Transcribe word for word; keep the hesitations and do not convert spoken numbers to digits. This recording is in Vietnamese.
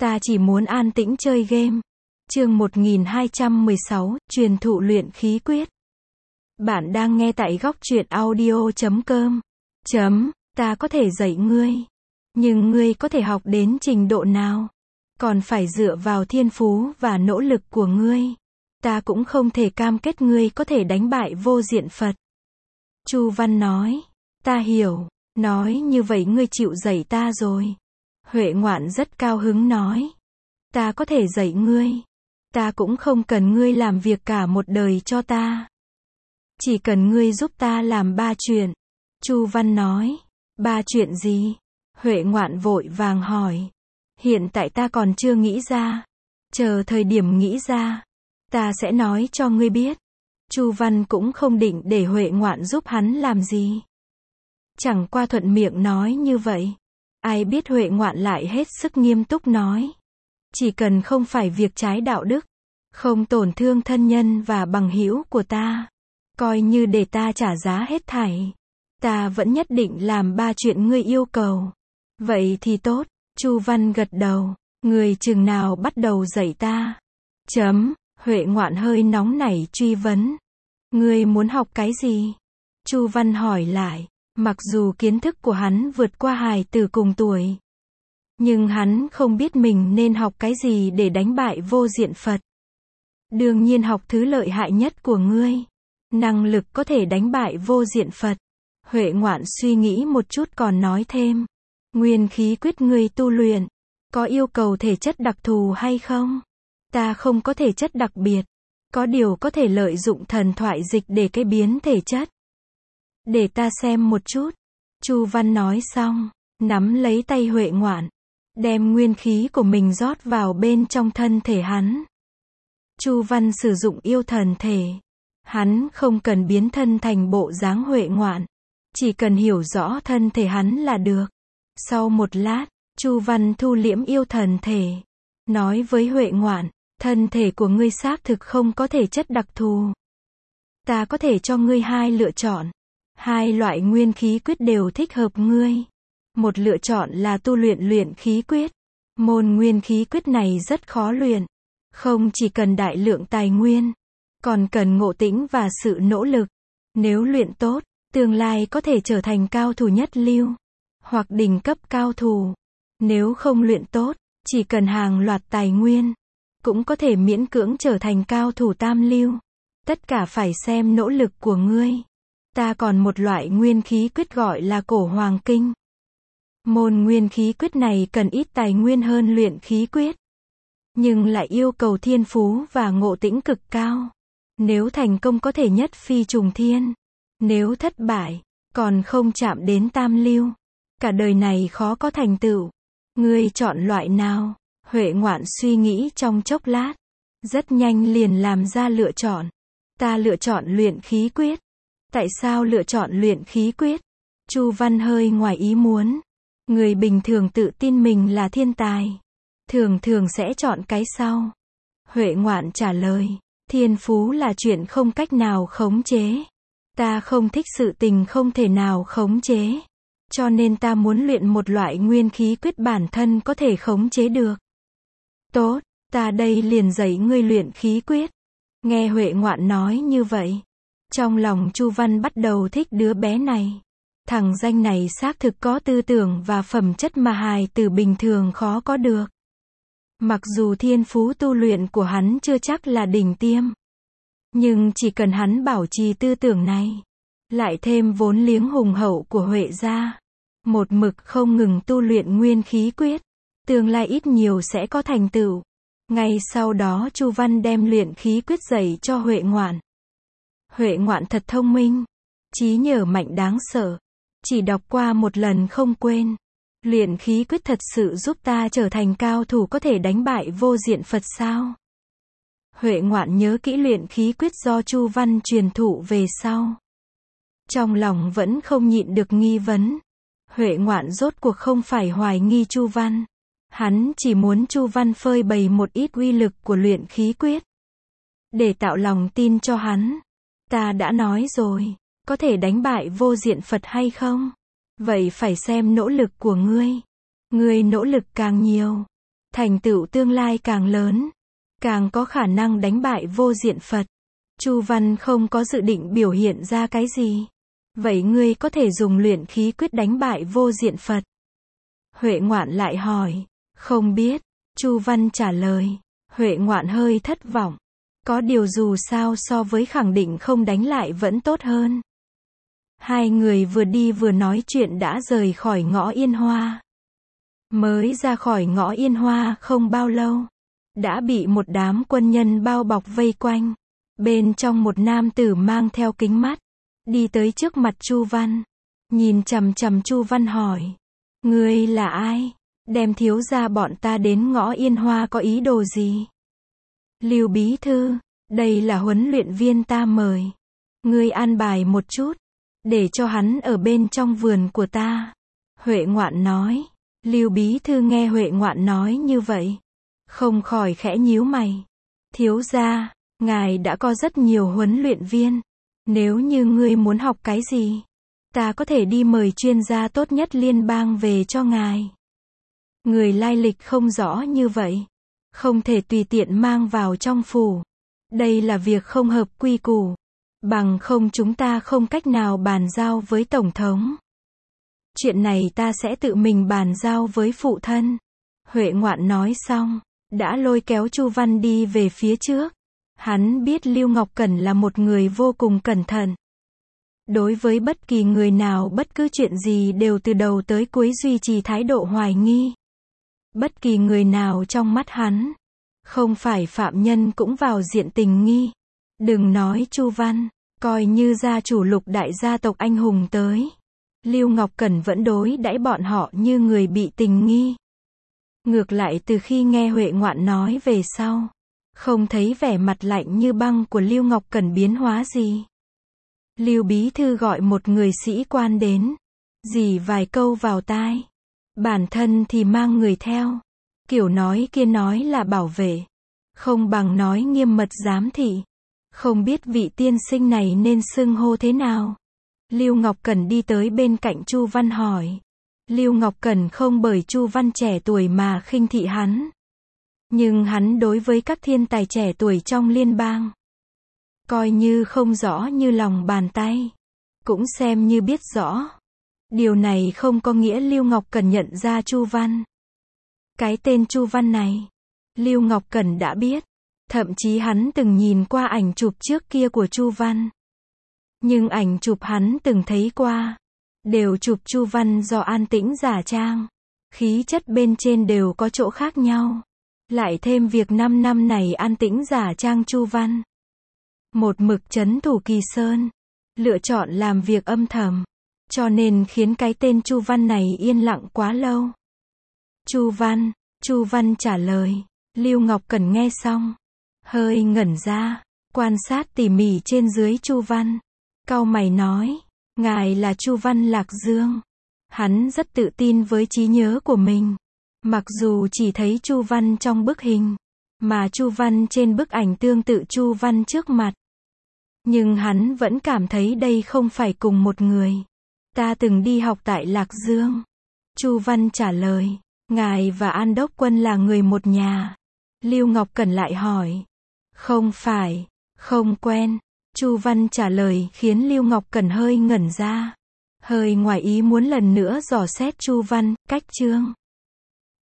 Ta chỉ muốn an tĩnh chơi game. Chương một nghìn hai trăm mười sáu, truyền thụ luyện khí quyết. Bạn đang nghe tại góc truyện audio chấm com. Chấm, ta có thể dạy ngươi. Nhưng ngươi có thể học đến trình độ nào? Còn phải dựa vào thiên phú và nỗ lực của ngươi. Ta cũng không thể cam kết ngươi có thể đánh bại vô diện Phật. Chu Văn nói. Ta hiểu. Nói như vậy ngươi chịu dạy ta rồi. Huệ Ngoạn rất cao hứng nói. Ta có thể dạy ngươi. Ta cũng không cần ngươi làm việc cả một đời cho ta. Chỉ cần ngươi giúp ta làm ba chuyện. Chu Văn nói. Ba chuyện gì? Huệ Ngoạn vội vàng hỏi. Hiện tại ta còn chưa nghĩ ra. Chờ thời điểm nghĩ ra, ta sẽ nói cho ngươi biết. Chu Văn cũng không định để Huệ Ngoạn giúp hắn làm gì. Chẳng qua thuận miệng nói như vậy. Ai biết Huệ Ngoạn lại hết sức nghiêm túc nói. Chỉ cần không phải việc trái đạo đức, không tổn thương thân nhân và bằng hữu của ta, coi như để ta trả giá hết thảy, ta vẫn nhất định làm ba chuyện ngươi yêu cầu. Vậy thì tốt. Chu Văn gật đầu. Người chừng nào bắt đầu dạy ta? Chấm. Huệ Ngoạn hơi nóng nảy truy vấn. Ngươi muốn học cái gì? Chu Văn hỏi lại. Mặc dù kiến thức của hắn vượt qua hài tử cùng tuổi, nhưng hắn không biết mình nên học cái gì để đánh bại vô diện Phật. Đương nhiên học thứ lợi hại nhất của ngươi. Năng lực có thể đánh bại vô diện Phật. Huệ Ngoạn suy nghĩ một chút còn nói thêm. Nguyên khí quyết ngươi tu luyện, có yêu cầu thể chất đặc thù hay không? Ta không có thể chất đặc biệt. Có điều có thể lợi dụng thần thoại dịch để cải biến thể chất. Để ta xem một chút. Chu Văn nói xong, nắm lấy tay Huệ Ngoạn, đem nguyên khí của mình rót vào bên trong thân thể hắn. Chu Văn sử dụng yêu thần thể. Hắn không cần biến thân thành bộ dáng Huệ Ngoạn, chỉ cần hiểu rõ thân thể hắn là được. Sau một lát, Chu Văn thu liễm yêu thần thể, nói với Huệ Ngoạn, thân thể của ngươi xác thực không có thể chất đặc thù. Ta có thể cho ngươi hai lựa chọn. Hai loại nguyên khí quyết đều thích hợp ngươi. Một lựa chọn là tu luyện luyện khí quyết. Môn nguyên khí quyết này rất khó luyện. Không chỉ cần đại lượng tài nguyên, còn cần ngộ tĩnh và sự nỗ lực. Nếu luyện tốt, tương lai có thể trở thành cao thủ nhất lưu, hoặc đỉnh cấp cao thủ. Nếu không luyện tốt, chỉ cần hàng loạt tài nguyên, cũng có thể miễn cưỡng trở thành cao thủ tam lưu. Tất cả phải xem nỗ lực của ngươi. Ta còn một loại nguyên khí quyết gọi là cổ hoàng kinh. Môn nguyên khí quyết này cần ít tài nguyên hơn luyện khí quyết, nhưng lại yêu cầu thiên phú và ngộ tĩnh cực cao. Nếu thành công có thể nhất phi trùng thiên. Nếu thất bại, còn không chạm đến tam lưu. Cả đời này khó có thành tựu. Ngươi chọn loại nào? Huệ Ngoạn suy nghĩ trong chốc lát, rất nhanh liền làm ra lựa chọn. Ta lựa chọn luyện khí quyết. Tại sao lựa chọn luyện khí quyết? Chu Văn hơi ngoài ý muốn. Người bình thường tự tin mình là thiên tài, thường thường sẽ chọn cái sau. Huệ Ngoạn trả lời, thiên phú là chuyện không cách nào khống chế. Ta không thích sự tình không thể nào khống chế. Cho nên ta muốn luyện một loại nguyên khí quyết bản thân có thể khống chế được. Tốt, ta đây liền dạy ngươi luyện khí quyết. Nghe Huệ Ngoạn nói như vậy, trong lòng Chu Văn bắt đầu thích đứa bé này. Thằng danh này xác thực có tư tưởng và phẩm chất mà hài tử bình thường khó có được. Mặc dù thiên phú tu luyện của hắn chưa chắc là đỉnh tiêm, nhưng chỉ cần hắn bảo trì tư tưởng này, lại thêm vốn liếng hùng hậu của Huệ gia, một mực không ngừng tu luyện nguyên khí quyết, tương lai ít nhiều sẽ có thành tựu. Ngay sau đó Chu Văn đem luyện khí quyết dạy cho Huệ Ngoạn. Huệ Ngoạn thật thông minh, trí nhớ mạnh đáng sợ, chỉ đọc qua một lần không quên. Luyện khí quyết thật sự giúp ta trở thành cao thủ có thể đánh bại vô diện Phật sao? Huệ Ngoạn nhớ kỹ luyện khí quyết do Chu Văn truyền thụ về sau. Trong lòng vẫn không nhịn được nghi vấn. Huệ Ngoạn rốt cuộc không phải hoài nghi Chu Văn. Hắn chỉ muốn Chu Văn phơi bày một ít uy lực của luyện khí quyết, để tạo lòng tin cho hắn. Ta đã nói rồi, có thể đánh bại vô diện Phật hay không? Vậy phải xem nỗ lực của ngươi. Ngươi nỗ lực càng nhiều, thành tựu tương lai càng lớn, càng có khả năng đánh bại vô diện Phật. Chu Văn không có dự định biểu hiện ra cái gì. Vậy ngươi có thể dùng luyện khí quyết đánh bại vô diện Phật? Huệ Ngoạn lại hỏi. Không biết. Chu Văn trả lời. Huệ Ngoạn hơi thất vọng. Có điều dù sao so với khẳng định không đánh lại vẫn tốt hơn. Hai người vừa đi vừa nói chuyện đã rời khỏi ngõ Yên Hoa. Mới ra khỏi ngõ Yên Hoa không bao lâu, đã bị một đám quân nhân bao bọc vây quanh. Bên trong một nam tử mang theo kính mắt, đi tới trước mặt Chu Văn, nhìn chằm chằm Chu Văn hỏi. Ngươi là ai? Đem thiếu gia bọn ta đến ngõ Yên Hoa có ý đồ gì? Lưu bí thư, đây là huấn luyện viên ta mời. Ngươi an bài một chút, để cho hắn ở bên trong vườn của ta. Huệ Ngoạn nói. Lưu bí thư nghe Huệ Ngoạn nói như vậy, không khỏi khẽ nhíu mày. Thiếu gia, ngài đã có rất nhiều huấn luyện viên. Nếu như ngươi muốn học cái gì, ta có thể đi mời chuyên gia tốt nhất liên bang về cho ngài. Người lai lịch không rõ như vậy, không thể tùy tiện mang vào trong phủ. Đây là việc không hợp quy củ. Bằng không chúng ta không cách nào bàn giao với Tổng thống. Chuyện này ta sẽ tự mình bàn giao với phụ thân. Huệ Ngoạn nói xong, đã lôi kéo Chu Văn đi về phía trước. Hắn biết Lưu Ngọc Cẩn là một người vô cùng cẩn thận. Đối với bất kỳ người nào bất cứ chuyện gì đều từ đầu tới cuối duy trì thái độ hoài nghi. Bất kỳ người nào trong mắt hắn, không phải phạm nhân cũng vào diện tình nghi. Đừng nói Chu Văn, coi như gia chủ lục đại gia tộc anh hùng tới. Lưu Ngọc Cẩn vẫn đối đãi bọn họ như người bị tình nghi. Ngược lại từ khi nghe Huệ Ngoạn nói về sau, không thấy vẻ mặt lạnh như băng của Lưu Ngọc Cẩn biến hóa gì. Lưu bí thư gọi một người sĩ quan đến, dì vài câu vào tai. Bản thân thì mang người theo. Kiểu nói kia nói là bảo vệ, không bằng nói nghiêm mật giám thị. Không biết vị tiên sinh này nên xưng hô thế nào? Lưu Ngọc Cẩn đi tới bên cạnh Chu Văn hỏi. Lưu Ngọc Cẩn không bởi Chu Văn trẻ tuổi mà khinh thị hắn. Nhưng hắn đối với các thiên tài trẻ tuổi trong liên bang, coi như không rõ như lòng bàn tay, cũng xem như biết rõ. Điều này không có nghĩa Lưu Ngọc Cẩn nhận ra Chu Văn. Cái tên Chu Văn này, Lưu Ngọc Cẩn đã biết. Thậm chí hắn từng nhìn qua ảnh chụp trước kia của Chu Văn. Nhưng ảnh chụp hắn từng thấy qua, đều chụp Chu Văn do An Tĩnh giả trang. Khí chất bên trên đều có chỗ khác nhau. Lại thêm việc năm năm này An Tĩnh giả trang Chu Văn, một mực trấn thủ Kỳ Sơn, lựa chọn làm việc âm thầm, cho nên khiến cái tên Chu Văn này yên lặng quá lâu. Chu Văn, Chu Văn trả lời. Lưu Ngọc Cẩn nghe xong, hơi ngẩn ra, quan sát tỉ mỉ trên dưới Chu Văn. Cau mày nói, ngài là Chu Văn Lạc Dương. Hắn rất tự tin với trí nhớ của mình. Mặc dù chỉ thấy Chu Văn trong bức hình, mà Chu Văn trên bức ảnh tương tự Chu Văn trước mặt. Nhưng hắn vẫn cảm thấy đây không phải cùng một người. Ta từng đi học tại Lạc Dương. Chu Văn trả lời, ngài và An Đốc Quân là người một nhà. Lưu Ngọc Cẩn lại hỏi, không phải, không quen. Chu Văn trả lời khiến Lưu Ngọc Cẩn hơi ngẩn ra. Hơi ngoài ý muốn lần nữa dò xét Chu Văn, cách chương.